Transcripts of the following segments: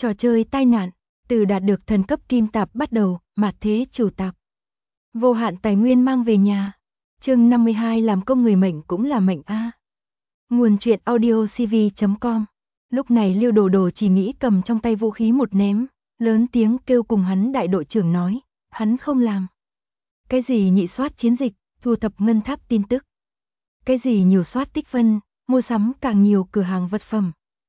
Trò chơi tai nạn, từ đạt được thần cấp kim tạp bắt đầu, mạt thế chủ tạp. Vô hạn tài nguyên mang về nhà. Chương 52 làm công người mệnh cũng là mệnh a. Nguồn truyện audio cv.com. Lúc này Liêu Đồ Đồ chỉ nghĩ cầm trong tay vũ khí một ném, lớn tiếng kêu cùng hắn đại đội trưởng nói, hắn không làm. Cái gì nhị soát chiến dịch, thu thập ngân tháp tin tức. Cái gì nhiều soát tích phân, mua sắm càng nhiều cửa hàng vật phẩm.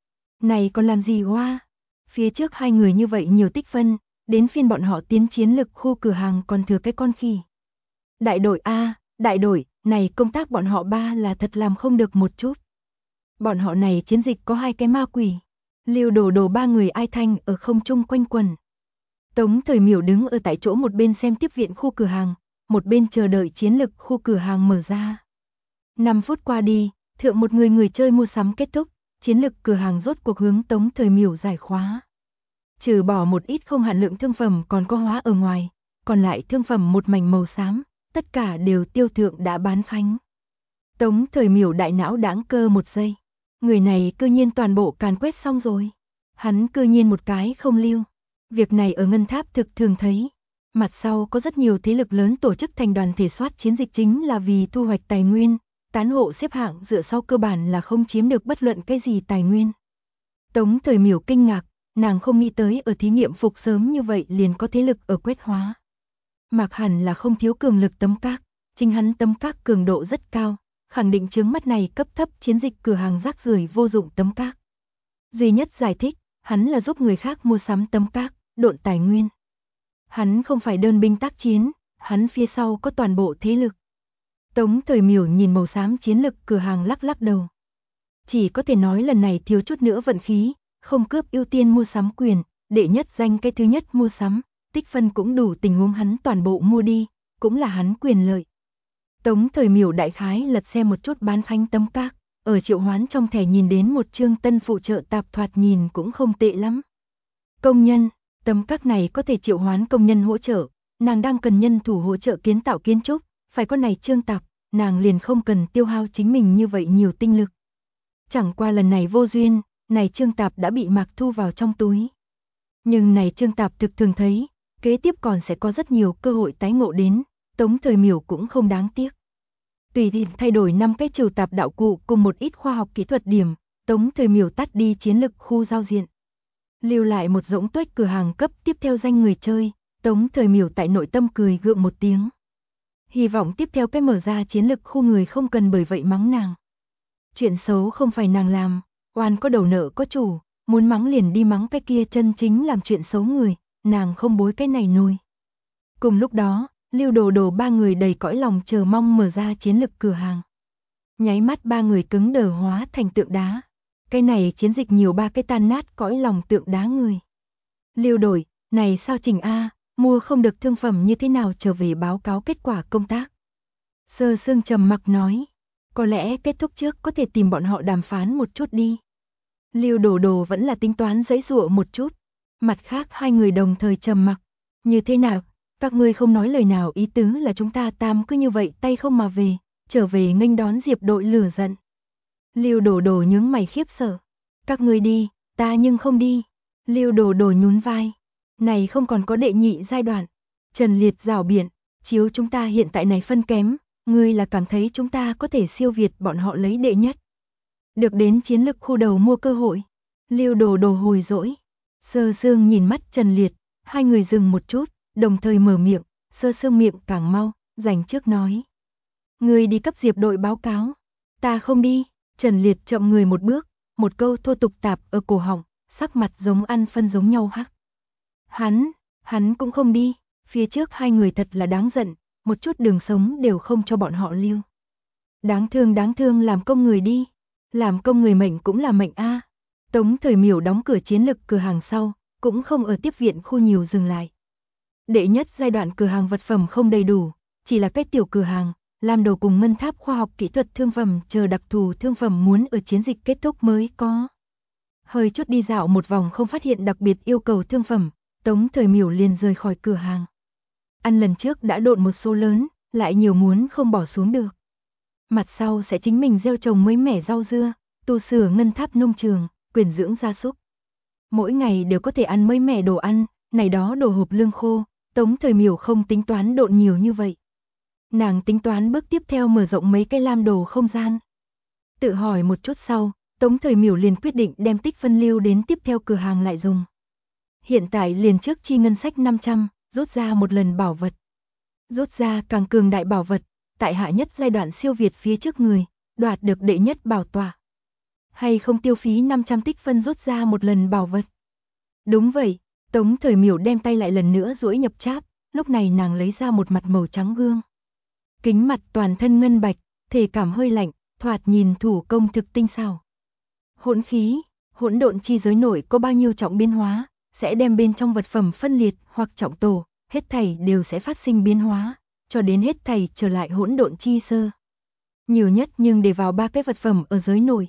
Này còn làm gì hoa? Phía trước hai người như vậy nhiều tích phân, đến phiên bọn họ tiến chiến lực khu cửa hàng còn thừa cái con khỉ. Đại đội A, đại đội, này công tác bọn họ ba là thật làm không được một chút. Bọn họ này chiến dịch có hai cái ma quỷ. Liêu Đồ Đồ ba người ai thanh ở không trung quanh quần. Tống Thời Miểu đứng ở tại chỗ một bên xem tiếp viện khu cửa hàng, một bên chờ đợi chiến lực khu cửa hàng mở ra. 5 phút qua đi, thượng một người chơi mua sắm kết thúc, chiến lực cửa hàng rốt cuộc hướng Tống Thời Miểu giải khóa. Trừ bỏ một ít không hạn lượng thương phẩm còn có hóa ở ngoài, còn lại thương phẩm một mảnh màu xám, tất cả đều tiêu thượng đã bán khánh. Tống Thời Miểu đại não đãng cơ một giây, người này cư nhiên toàn bộ càn quét xong rồi. Hắn cư nhiên một cái không lưu. Việc này ở ngân tháp thực thường thấy. Mặt sau có rất nhiều thế lực lớn tổ chức thành đoàn thể soát chiến dịch chính là vì thu hoạch tài nguyên, tán hộ xếp hạng dựa sau cơ bản là không chiếm được bất luận cái gì tài nguyên. Tống Thời Miểu kinh ngạc, nàng không nghĩ tới ở thí nghiệm phục sớm như vậy liền có thế lực ở quét hóa. Mạc hẳn là không thiếu cường lực tấm các, chính hắn tấm các cường độ rất cao, khẳng định chướng mắt này cấp thấp chiến dịch cửa hàng rác rưởi vô dụng tấm các. Duy nhất giải thích, hắn là giúp người khác mua sắm tấm các, độn tài nguyên. Hắn không phải đơn binh tác chiến, hắn phía sau có toàn bộ thế lực. Tống Thời Miểu nhìn màu xám chiến lực cửa hàng lắc lắc đầu. Chỉ có thể nói lần này thiếu chút nữa vận khí, không cướp ưu tiên mua sắm quyền, đệ nhất danh cái thứ nhất mua sắm, tích phân cũng đủ tình huống hắn toàn bộ mua đi, cũng là hắn quyền lợi. Tống Thời Miểu đại khái lật xem một chút bán khánh tấm các, ở triệu hoán trong thẻ nhìn đến một chương tân phụ trợ tạp thoạt nhìn cũng không tệ lắm. Công nhân, tấm các này có thể triệu hoán công nhân hỗ trợ, nàng đang cần nhân thủ hỗ trợ kiến tạo kiến trúc, phải có này chương tạp, nàng liền không cần tiêu hao chính mình như vậy nhiều tinh lực. Chẳng qua lần này vô duyên, này chương tạp đã bị Mạc thu vào trong túi. Nhưng này chương tạp thực thường thấy, kế tiếp còn sẽ có rất nhiều cơ hội tái ngộ đến, Tống Thời Miểu cũng không đáng tiếc. Tùy tiện thay đổi 5 cái trừ tạp đạo cụ cùng một ít khoa học kỹ thuật điểm, Tống Thời Miểu tắt đi chiến lực khu giao diện. Lưu lại một rỗng tuếch cửa hàng cấp tiếp theo danh người chơi, Tống Thời Miểu tại nội tâm cười gượng một tiếng. Hy vọng tiếp theo cái mở ra chiến lực khu người không cần bởi vậy mắng nàng. Chuyện xấu không phải nàng làm, oan có đầu nợ có chủ, muốn mắng liền đi mắng cái kia chân chính làm chuyện xấu người, nàng không bối cái này nổi. Cùng lúc đó, Liêu Đồ Đồ ba người đầy cõi lòng chờ mong mở ra chiến lực cửa hàng. Nháy mắt ba người cứng đờ hóa thành tượng đá. Cái này chiến dịch nhiều ba cái tan nát cõi lòng tượng đá người. Liêu Đổi, này sao Trình A, mua không được thương phẩm như thế nào trở về báo cáo kết quả công tác. Sơ Sương trầm mặc nói, có lẽ kết thúc trước có thể tìm bọn họ đàm phán một chút đi. Liêu Đồ Đồ vẫn là tính toán giãy giụa một chút. Mặt khác hai người đồng thời trầm mặc. Như thế nào, các ngươi không nói lời nào, ý tứ là chúng ta tam cứ như vậy tay không mà về, trở về nghênh đón Diệp đội lửa giận. Liêu Đồ Đồ nhướng mày khiếp sợ. Các ngươi đi, ta nhưng không đi. Liêu Đồ Đồ nhún vai. Này không còn có đệ nhị giai đoạn. Trần Liệt rảo biện, chiếu chúng ta hiện tại này phân kém, ngươi là cảm thấy chúng ta có thể siêu việt bọn họ lấy đệ nhất. Được đến chiến lực khu đầu mua cơ hội. Liêu Đồ Đồ hồi dỗi. Sơ Sương nhìn mắt Trần Liệt, hai người dừng một chút, đồng thời mở miệng, Sơ Sương miệng càng mau, dành trước nói. Ngươi đi cấp Diệp đội báo cáo. Ta không đi. Trần Liệt chậm người một bước, một câu thô tục tạp ở cổ họng, sắc mặt giống ăn phân giống nhau hắc. Hắn cũng không đi, phía trước hai người thật là đáng giận, một chút đường sống đều không cho bọn họ lưu. Đáng thương làm công người đi, làm công người mệnh cũng là mệnh a. Tống Thời Miểu đóng cửa chiến lực cửa hàng sau, cũng không ở tiếp viện khu nhiều dừng lại. Đệ nhất giai đoạn cửa hàng vật phẩm không đầy đủ, chỉ là cái tiểu cửa hàng. Làm đồ cùng ngân tháp khoa học kỹ thuật thương phẩm chờ đặc thù thương phẩm muốn ở chiến dịch kết thúc mới có. Hơi chút đi dạo một vòng không phát hiện đặc biệt yêu cầu thương phẩm, Tống Thời Miểu liền rời khỏi cửa hàng. Ăn lần trước đã độn một số lớn, lại nhiều muốn không bỏ xuống được. Mặt sau sẽ chính mình gieo trồng mới mẻ rau dưa, tu sửa ngân tháp nông trường, quyển dưỡng gia súc. Mỗi ngày đều có thể ăn mới mẻ đồ ăn, này đó đồ hộp lương khô, Tống Thời Miểu không tính toán độn nhiều như vậy. Nàng tính toán bước tiếp theo mở rộng mấy cái lam đồ không gian. Tự hỏi một chút sau, Tống Thời Miểu liền quyết định đem tích phân lưu đến tiếp theo cửa hàng lại dùng. Hiện tại liền trước chi ngân sách 500, rút ra một lần bảo vật. Rút ra càng cường đại bảo vật, tại hạ nhất giai đoạn siêu việt phía trước người, đoạt được đệ nhất bảo tọa. Hay không tiêu phí 500 tích phân rút ra một lần bảo vật. Đúng vậy, Tống Thời Miểu đem tay lại lần nữa duỗi nhập cháp, lúc này nàng lấy ra một mặt màu trắng gương. Kính mặt toàn thân ngân bạch, thể cảm hơi lạnh, thoạt nhìn thủ công thực tinh xảo. Hỗn khí, hỗn độn chi giới nội có bao nhiêu trọng biến hóa, sẽ đem bên trong vật phẩm phân liệt hoặc trọng tổ, hết thảy đều sẽ phát sinh biến hóa, cho đến hết thảy trở lại hỗn độn chi sơ. Nhiều nhất nhưng để vào 3 cái vật phẩm ở giới nội.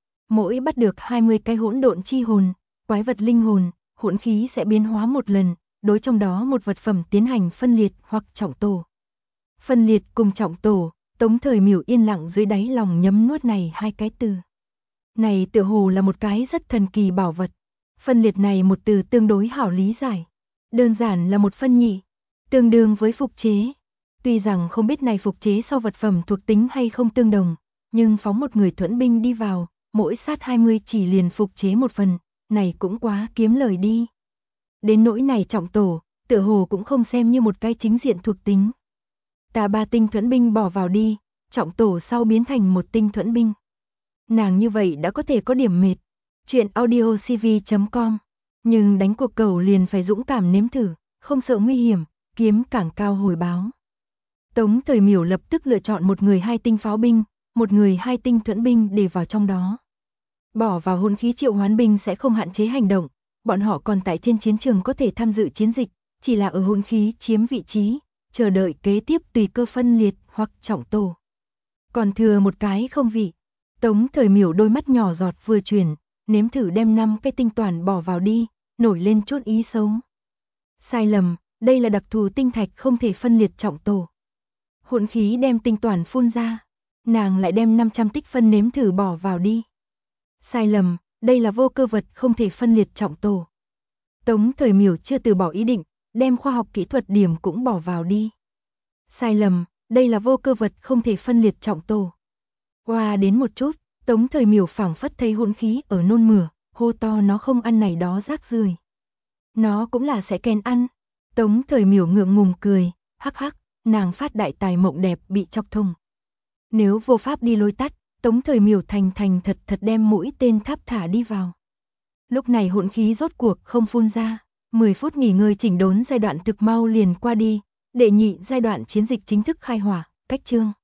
Mỗi bắt được 20 cái hỗn độn chi hồn, quái vật linh hồn, hỗn khí sẽ biến hóa một lần, đối trong đó một vật phẩm tiến hành phân liệt hoặc trọng tổ. Phân liệt cùng trọng tổ, Tống Thời Miểu yên lặng dưới đáy lòng nhấm nuốt này hai cái từ. Này tựa hồ là một cái rất thần kỳ bảo vật. Phân liệt này một từ tương đối hảo lý giải. Đơn giản là một phân nhị, tương đương với phục chế. Tuy rằng không biết này phục chế sau vật phẩm thuộc tính hay không tương đồng, nhưng phóng một người thuẫn binh đi vào, mỗi sát 20 chỉ liền phục chế một phần, này cũng quá kiếm lời đi. Đến nỗi này trọng tổ, tựa hồ cũng không xem như một cái chính diện thuộc tính. Ta 3 tinh thuẫn binh bỏ vào đi, trọng tổ sau biến thành một tinh thuẫn binh. Nàng như vậy đã có thể có điểm mệt. Chuyện audiocv.com. Nhưng đánh cuộc cầu liền phải dũng cảm nếm thử, không sợ nguy hiểm, kiếm càng cao hồi báo. Tống Thời Miểu lập tức lựa chọn một người 2 tinh pháo binh, một người 2 tinh thuẫn binh để vào trong đó. Bỏ vào hỗn khí triệu hoán binh sẽ không hạn chế hành động, bọn họ còn tại trên chiến trường có thể tham dự chiến dịch, chỉ là ở hỗn khí chiếm vị trí, chờ đợi kế tiếp tùy cơ phân liệt hoặc trọng tổ. Còn thừa một cái không vị. Tống Thời Miểu đôi mắt nhỏ giọt vừa chuyển, nếm thử đem 5 cái tinh toàn bỏ vào đi, nổi lên chút ý xấu. Sai lầm, đây là đặc thù tinh thạch không thể phân liệt trọng tổ. Hỗn khí đem tinh toàn phun ra, nàng lại đem 500 tích phân nếm thử bỏ vào đi. Sai lầm, đây là vô cơ vật không thể phân liệt trọng tổ. Tống Thời Miểu chưa từ bỏ ý định, đem khoa học kỹ thuật điểm cũng bỏ vào đi. Sai lầm, đây là vô cơ vật không thể phân liệt trọng tổ. Qua đến một chút, Tống Thời Miểu phảng phất thấy hỗn khí ở nôn mửa, hô to nó không ăn này đó rác rưởi. Nó cũng là sẽ kèn ăn. Tống Thời Miểu ngượng ngùng cười, hắc hắc, nàng phát đại tài mộng đẹp bị chọc thùng. Nếu vô pháp đi lôi tắt, Tống Thời Miểu thành thật thật đem mũi tên tháp thả đi vào. Lúc này hỗn khí rốt cuộc không phun ra, 10 phút nghỉ ngơi chỉnh đốn giai đoạn thực mau liền qua đi, đệ nhị giai đoạn chiến dịch chính thức khai hỏa, cách chương.